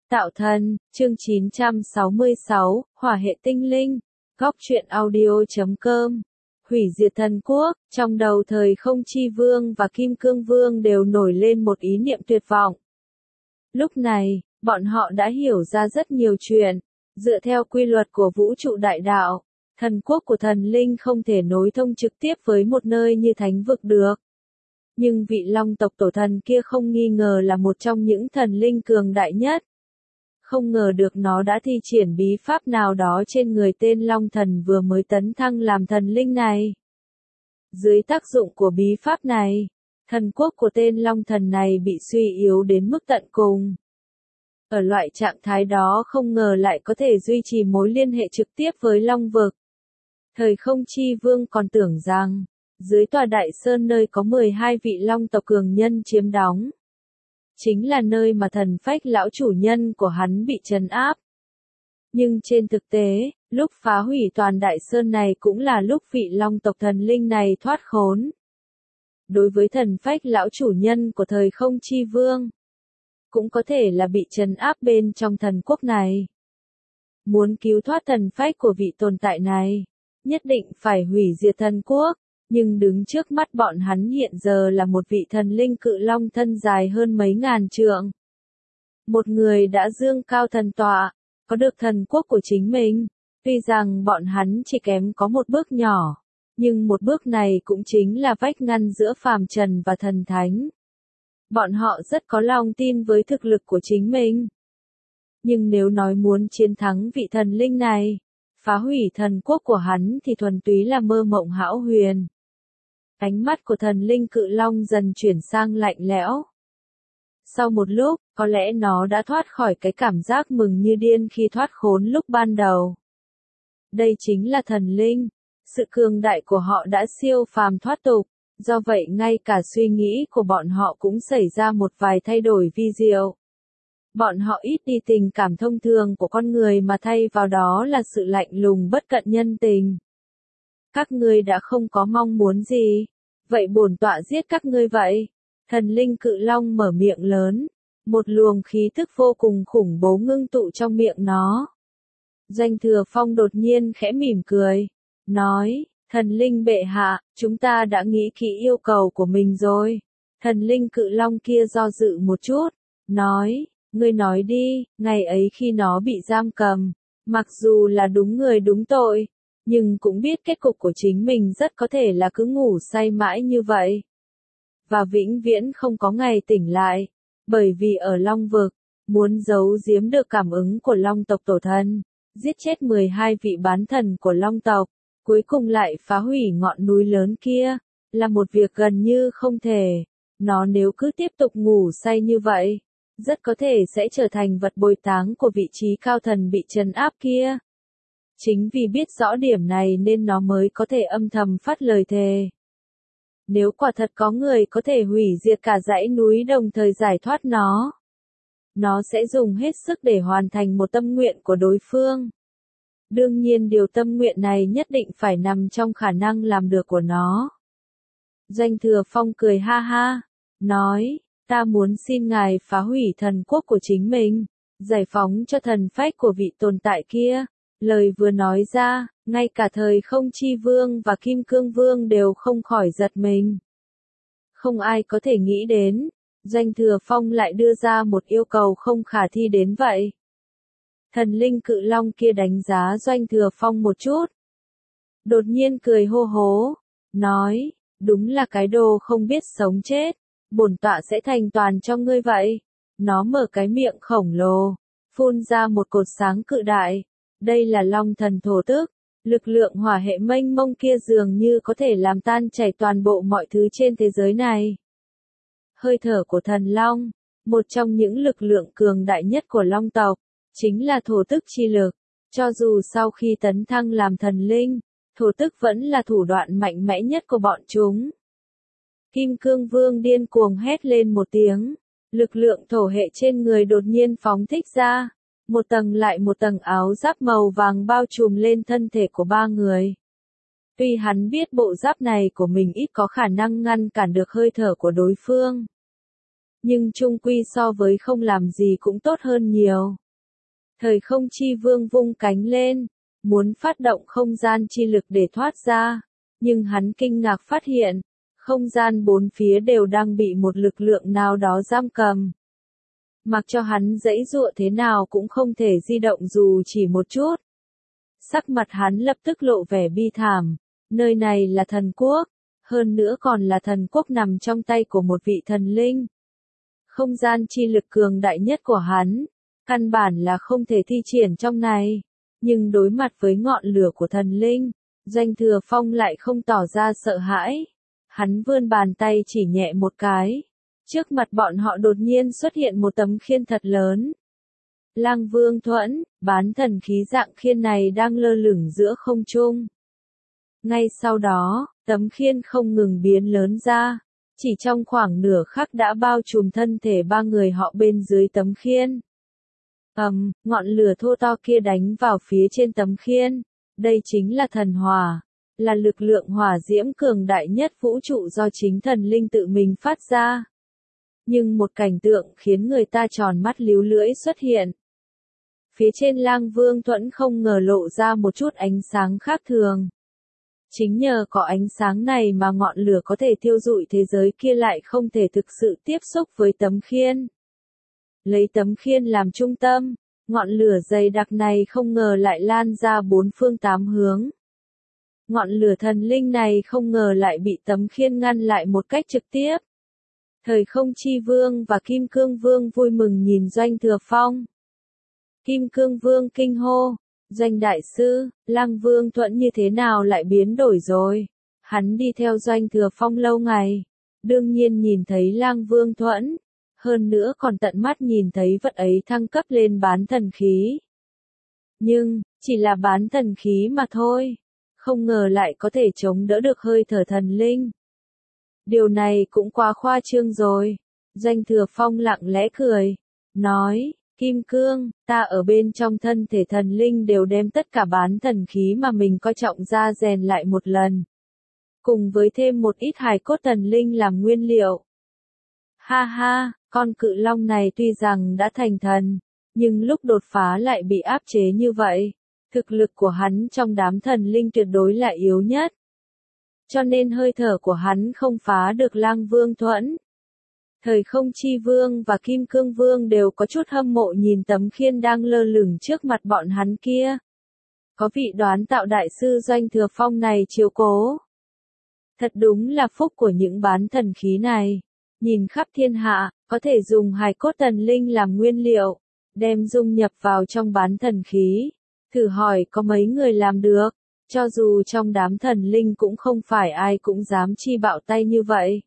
Tạo thần, chương 966, hỏa hệ tinh linh, góc truyện audio.com. Hủy diệt thần quốc, trong đầu thời không chi vương và kim cương vương đều nổi lên một ý niệm tuyệt vọng. Lúc này, bọn họ đã hiểu ra rất nhiều chuyện. Dựa theo quy luật của vũ trụ đại đạo, thần quốc của thần linh không thể nối thông trực tiếp với một nơi như thánh vực được. Nhưng vị long tộc tổ thần kia không nghi ngờ là một trong những thần linh cường đại nhất. Không ngờ được nó đã thi triển bí pháp nào đó trên người tên long thần vừa mới tấn thăng làm thần linh này. Dưới tác dụng của bí pháp này, thần quốc của tên long thần này bị suy yếu đến mức tận cùng. Ở loại trạng thái đó không ngờ lại có thể duy trì mối liên hệ trực tiếp với long vực. Thời không chi vương còn tưởng rằng, dưới tòa đại sơn nơi có 12 vị long tộc cường nhân chiếm đóng, chính là nơi mà thần phách lão chủ nhân của hắn bị trấn áp. Nhưng trên thực tế, lúc phá hủy toàn đại sơn này cũng là lúc vị long tộc thần linh này thoát khốn. Đối với thần phách lão chủ nhân của thời không chi vương, cũng có thể là bị trấn áp bên trong thần quốc này. Muốn cứu thoát thần phách của vị tồn tại này, nhất định phải hủy diệt thần quốc. Nhưng đứng trước mắt bọn hắn hiện giờ là một vị thần linh cự long thân dài hơn mấy ngàn trượng. Một người đã dương cao thần tọa, có được thần quốc của chính mình. Tuy rằng bọn hắn chỉ kém có một bước nhỏ, nhưng một bước này cũng chính là vách ngăn giữa phàm trần và thần thánh. Bọn họ rất có lòng tin với thực lực của chính mình. Nhưng nếu nói muốn chiến thắng vị thần linh này, phá hủy thần quốc của hắn thì thuần túy là mơ mộng hão huyền. Ánh mắt của thần linh cự long dần chuyển sang lạnh lẽo. Sau một lúc, có lẽ nó đã thoát khỏi cái cảm giác mừng như điên khi thoát khốn lúc ban đầu. Đây chính là thần linh. Sự cường đại của họ đã siêu phàm thoát tục, do vậy ngay cả suy nghĩ của bọn họ cũng xảy ra một vài thay đổi vi diệu. Bọn họ ít đi tình cảm thông thường của con người mà thay vào đó là sự lạnh lùng bất cận nhân tình. Các ngươi đã không có mong muốn gì, vậy bổn tọa giết các ngươi vậy. Thần linh cự long mở miệng lớn, một luồng khí tức vô cùng khủng bố ngưng tụ trong miệng nó. Doanh Thừa Phong đột nhiên khẽ mỉm cười, nói, thần linh bệ hạ, chúng ta đã nghĩ kỹ yêu cầu của mình rồi. Thần linh cự long kia do dự một chút, nói, ngươi nói đi, ngày ấy khi nó bị giam cầm, mặc dù là đúng người đúng tội, nhưng cũng biết kết cục của chính mình rất có thể là cứ ngủ say mãi như vậy. Và vĩnh viễn không có ngày tỉnh lại, bởi vì ở Long Vực, muốn giấu giếm được cảm ứng của Long tộc tổ thần, giết chết 12 vị bán thần của Long tộc, cuối cùng lại phá hủy ngọn núi lớn kia, là một việc gần như không thể. Nó nếu cứ tiếp tục ngủ say như vậy, rất có thể sẽ trở thành vật bồi táng của vị trí cao thần bị trấn áp kia. Chính vì biết rõ điểm này nên nó mới có thể âm thầm phát lời thề. Nếu quả thật có người có thể hủy diệt cả dãy núi đồng thời giải thoát nó sẽ dùng hết sức để hoàn thành một tâm nguyện của đối phương. Đương nhiên điều tâm nguyện này nhất định phải nằm trong khả năng làm được của nó. Doanh Thừa Phong cười ha ha, nói, ta muốn xin ngài phá hủy thần quốc của chính mình, giải phóng cho thần phách của vị tồn tại kia. Lời vừa nói ra, ngay cả thời không chi vương và kim cương vương đều không khỏi giật mình. Không ai có thể nghĩ đến, Doanh Thừa Phong lại đưa ra một yêu cầu không khả thi đến vậy. Thần linh cự long kia đánh giá Doanh Thừa Phong một chút. Đột nhiên cười hô hố, nói, đúng là cái đồ không biết sống chết, bổn tọa sẽ thành toàn cho ngươi vậy. Nó mở cái miệng khổng lồ, phun ra một cột sáng cự đại. Đây là long thần thổ tức, lực lượng hỏa hệ mênh mông kia dường như có thể làm tan chảy toàn bộ mọi thứ trên thế giới này. Hơi thở của thần long, một trong những lực lượng cường đại nhất của long tộc, chính là thổ tức chi lực. Cho dù sau khi tấn thăng làm thần linh, thổ tức vẫn là thủ đoạn mạnh mẽ nhất của bọn chúng. Kim cương vương điên cuồng hét lên một tiếng, lực lượng thổ hệ trên người đột nhiên phóng thích ra. Một tầng lại một tầng áo giáp màu vàng bao trùm lên thân thể của ba người. Tuy hắn biết bộ giáp này của mình ít có khả năng ngăn cản được hơi thở của đối phương. nhưng chung quy so với không làm gì cũng tốt hơn nhiều. Thời không chi vương vung cánh lên, muốn phát động không gian chi lực để thoát ra, nhưng hắn kinh ngạc phát hiện, không gian bốn phía đều đang bị một lực lượng nào đó giam cầm. Mặc cho hắn giãy giụa thế nào cũng không thể di động dù chỉ một chút. Sắc mặt hắn lập tức lộ vẻ bi thảm, nơi này là thần quốc, hơn nữa còn là thần quốc nằm trong tay của một vị thần linh. Không gian chi lực cường đại nhất của hắn, căn bản là không thể thi triển trong này, nhưng đối mặt với ngọn lửa của thần linh, Doanh Thừa Phong lại không tỏ ra sợ hãi. Hắn vươn bàn tay chỉ nhẹ một cái. Trước mặt bọn họ đột nhiên xuất hiện một tấm khiên thật lớn. Lang Vương Thuẫn, bán thần khí dạng khiên này đang lơ lửng giữa không trung. Ngay sau đó, tấm khiên không ngừng biến lớn ra. Chỉ trong khoảng nửa khắc đã bao trùm thân thể ba người họ bên dưới tấm khiên. Ngọn lửa thô to kia đánh vào phía trên tấm khiên. Đây chính là thần hỏa, là lực lượng hỏa diễm cường đại nhất vũ trụ do chính thần linh tự mình phát ra. Nhưng một cảnh tượng khiến người ta tròn mắt líu lưỡi xuất hiện. Phía trên Lang Vương Thuẫn không ngờ lộ ra một chút ánh sáng khác thường. Chính nhờ có ánh sáng này mà ngọn lửa có thể thiêu rụi thế giới kia lại không thể thực sự tiếp xúc với tấm khiên. Lấy tấm khiên làm trung tâm, ngọn lửa dày đặc này không ngờ lại lan ra bốn phương tám hướng. Ngọn lửa thần linh này không ngờ lại bị tấm khiên ngăn lại một cách trực tiếp. Thời không chi vương và Kim Cương Vương vui mừng nhìn Doanh Thừa Phong. Kim Cương Vương kinh hô, Doanh đại sư, Lang Vương Thuẫn như thế nào lại biến đổi rồi? Hắn đi theo Doanh Thừa Phong lâu ngày, đương nhiên nhìn thấy Lang Vương Thuẫn, hơn nữa còn tận mắt nhìn thấy vật ấy thăng cấp lên bán thần khí. Nhưng, chỉ là bán thần khí mà thôi, không ngờ lại có thể chống đỡ được hơi thở thần linh. Điều này cũng quá khoa trương rồi. Doanh Thừa Phong lặng lẽ cười, nói, Kim Cương, ta ở bên trong thân thể thần linh đều đem tất cả bán thần khí mà mình coi trọng ra rèn lại một lần. Cùng với thêm một ít hài cốt thần linh làm nguyên liệu. Ha ha, con cự long này tuy rằng đã thành thần, nhưng lúc đột phá lại bị áp chế như vậy. Thực lực của hắn trong đám thần linh tuyệt đối là yếu nhất. Cho nên hơi thở của hắn không phá được Lang Vương Thuẫn. Thời không chi vương và Kim Cương Vương đều có chút hâm mộ nhìn tấm khiên đang lơ lửng trước mặt bọn hắn kia. Có vị đoán tạo đại sư Doanh Thừa Phong này chiếu cố. Thật đúng là phúc của những bán thần khí này. Nhìn khắp thiên hạ, có thể dùng hài cốt thần linh làm nguyên liệu, đem dung nhập vào trong bán thần khí. Thử hỏi có mấy người làm được, cho dù trong đám thần linh cũng không phải ai cũng dám chi bạo tay như vậy.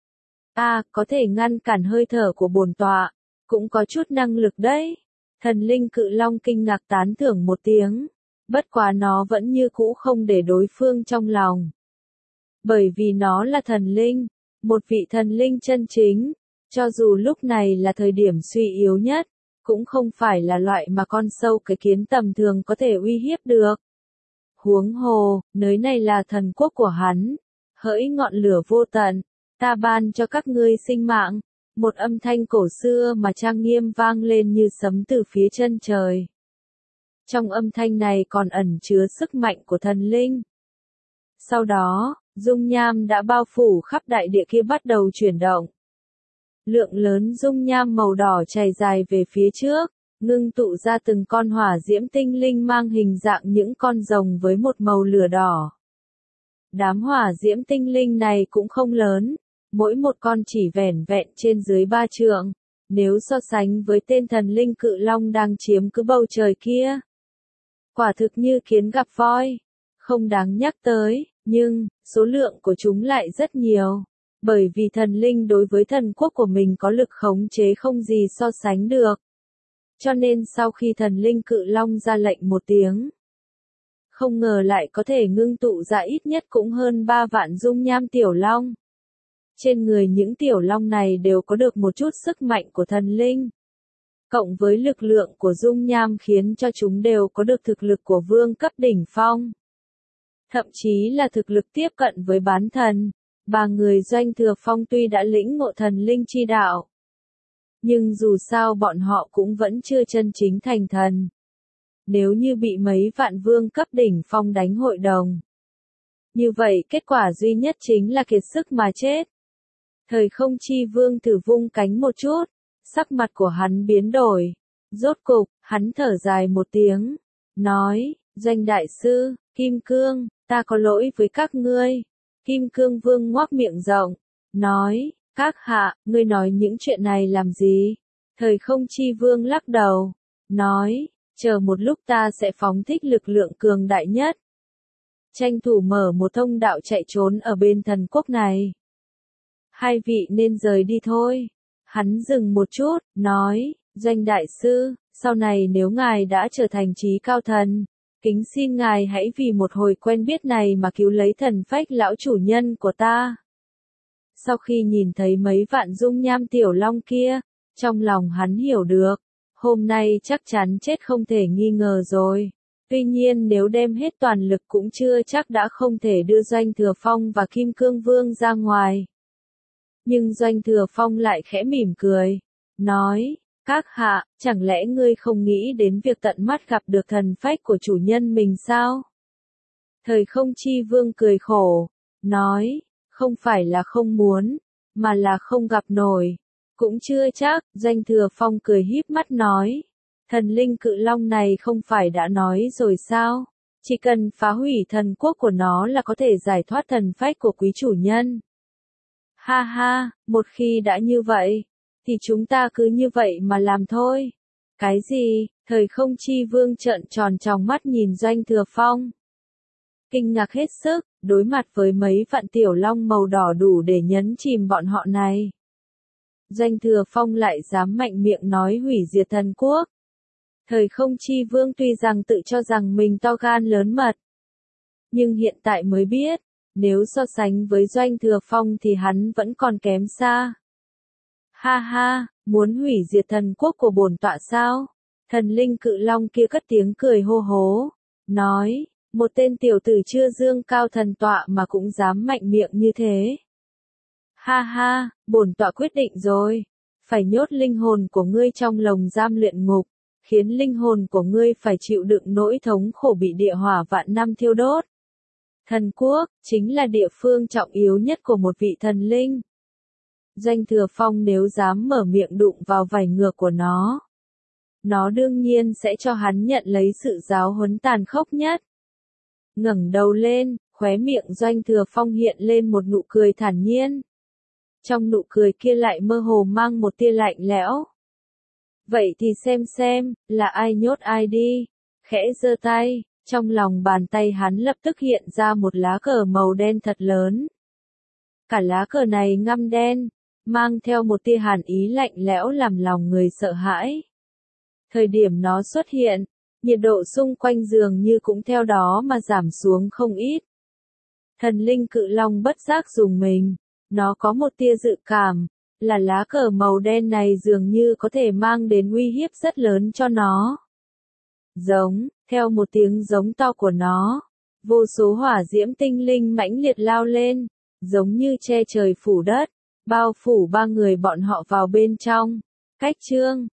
Có thể ngăn cản hơi thở của bổn tọa, cũng có chút năng lực đấy. Thần linh cự long kinh ngạc tán thưởng một tiếng, bất quá nó vẫn như cũ không để đối phương trong lòng. Bởi vì nó là thần linh, một vị thần linh chân chính, cho dù lúc này là thời điểm suy yếu nhất, cũng không phải là loại mà con sâu cái kiến tầm thường có thể uy hiếp được. Huống hồ, nơi này là thần quốc của hắn, hỡi ngọn lửa vô tận, ta ban cho các ngươi sinh mạng. Một âm thanh cổ xưa mà trang nghiêm vang lên như sấm từ phía chân trời. Trong âm thanh này còn ẩn chứa sức mạnh của thần linh. Sau đó, dung nham đã bao phủ khắp đại địa kia bắt đầu chuyển động. Lượng lớn dung nham màu đỏ chảy dài về phía trước, ngưng tụ ra từng con hỏa diễm tinh linh mang hình dạng những con rồng với một màu lửa đỏ. Đám hỏa diễm tinh linh này cũng không lớn, mỗi một con chỉ vẻn vẹn trên dưới 3 trượng, nếu so sánh với tên thần linh cự long đang chiếm cứ bầu trời kia. Quả thực như kiến gặp voi, không đáng nhắc tới, nhưng, số lượng của chúng lại rất nhiều. Bởi vì thần linh đối với thần quốc của mình có lực khống chế không gì so sánh được. Cho nên sau khi thần linh cự long ra lệnh một tiếng, không ngờ lại có thể ngưng tụ ra ít nhất cũng hơn 3 vạn dung nham tiểu long. Trên người những tiểu long này đều có được một chút sức mạnh của thần linh. Cộng với lực lượng của dung nham khiến cho chúng đều có được thực lực của vương cấp đỉnh phong. Thậm chí là thực lực tiếp cận với bán thần. Ba người Doanh Thừa Phong tuy đã lĩnh ngộ thần linh chi đạo, Nhưng dù sao bọn họ cũng vẫn chưa chân chính thành thần. Nếu như bị mấy vạn vương cấp đỉnh phong đánh hội đồng, như vậy kết quả duy nhất chính là kiệt sức mà chết. Thời không chi vương thử vung cánh một chút, sắc mặt của hắn biến đổi. Rốt cục, hắn thở dài một tiếng, nói, Doanh đại sư, Kim Cương, ta có lỗi với các ngươi. Kim Cương vương ngoác miệng rộng, nói, các hạ, ngươi nói những chuyện này làm gì? Thời không chi vương lắc đầu, nói, chờ một lúc ta sẽ phóng thích lực lượng cường đại nhất. Tranh thủ mở một thông đạo chạy trốn ở bên thần quốc này. Hai vị nên rời đi thôi. Hắn dừng một chút, nói, Doanh đại sư, sau này nếu ngài đã trở thành trí cao thần, kính xin ngài hãy vì một hồi quen biết này mà cứu lấy thần phách lão chủ nhân của ta. Sau khi nhìn thấy mấy vạn dung nham tiểu long kia, trong lòng hắn hiểu được, hôm nay chắc chắn chết không thể nghi ngờ rồi. Tuy nhiên nếu đem hết toàn lực cũng chưa chắc đã không thể đưa Doanh Thừa Phong và Kim Cương Vương ra ngoài. Nhưng Doanh Thừa Phong lại khẽ mỉm cười, nói, các hạ, chẳng lẽ ngươi không nghĩ đến việc tận mắt gặp được thần phách của chủ nhân mình sao? Thời không chi vương cười khổ, nói, không phải là không muốn, mà là không gặp nổi. Cũng chưa chắc, Doanh Thừa Phong cười híp mắt nói, thần linh cự long này không phải đã nói rồi sao? Chỉ cần phá hủy thần quốc của nó là có thể giải thoát thần phách của quý chủ nhân. Ha ha, một khi đã như vậy, thì chúng ta cứ như vậy mà làm thôi. Cái gì? Thời không chi vương trợn tròn tròng mắt nhìn Doanh Thừa Phong. Kinh ngạc hết sức, đối mặt với mấy vạn tiểu long màu đỏ đủ để nhấn chìm bọn họ này. Doanh Thừa Phong lại dám mạnh miệng nói hủy diệt thần quốc. Thời không chi vương tuy rằng tự cho rằng mình to gan lớn mật, nhưng hiện tại mới biết, nếu so sánh với Doanh Thừa Phong thì hắn vẫn còn kém xa. Ha ha, muốn hủy diệt thần quốc của bổn tọa sao? Thần linh cự long kia cất tiếng cười hô hố, nói, một tên tiểu tử chưa dương cao thần tọa mà cũng dám mạnh miệng như thế. Ha ha, bổn tọa quyết định rồi, phải nhốt linh hồn của ngươi trong lồng giam luyện ngục, khiến linh hồn của ngươi phải chịu đựng nỗi thống khổ bị địa hỏa vạn năm thiêu đốt. Thần quốc, chính là địa phương trọng yếu nhất của một vị thần linh. Doanh Thừa Phong nếu dám mở miệng đụng vào vảy ngược của nó đương nhiên sẽ cho hắn nhận lấy sự giáo huấn tàn khốc nhất. Ngẩng đầu lên, khóe miệng Doanh Thừa Phong hiện lên một nụ cười thản nhiên. Trong nụ cười kia lại mơ hồ mang một tia lạnh lẽo. Vậy thì xem, là ai nhốt ai đi. Khẽ giơ tay, trong lòng bàn tay hắn lập tức hiện ra một lá cờ màu đen thật lớn. Cả lá cờ này ngăm đen, mang theo một tia hàn ý lạnh lẽo làm lòng người sợ hãi. Thời điểm nó xuất hiện, nhiệt độ xung quanh dường như cũng theo đó mà giảm xuống không ít. Thần linh cự long bất giác rùng mình, nó có một tia dự cảm, là lá cờ màu đen này dường như có thể mang đến uy hiếp rất lớn cho nó. Giống, theo một tiếng giống to của nó, vô số hỏa diễm tinh linh mãnh liệt lao lên, giống như che trời phủ đất, bao phủ ba người bọn họ vào bên trong. Cách chương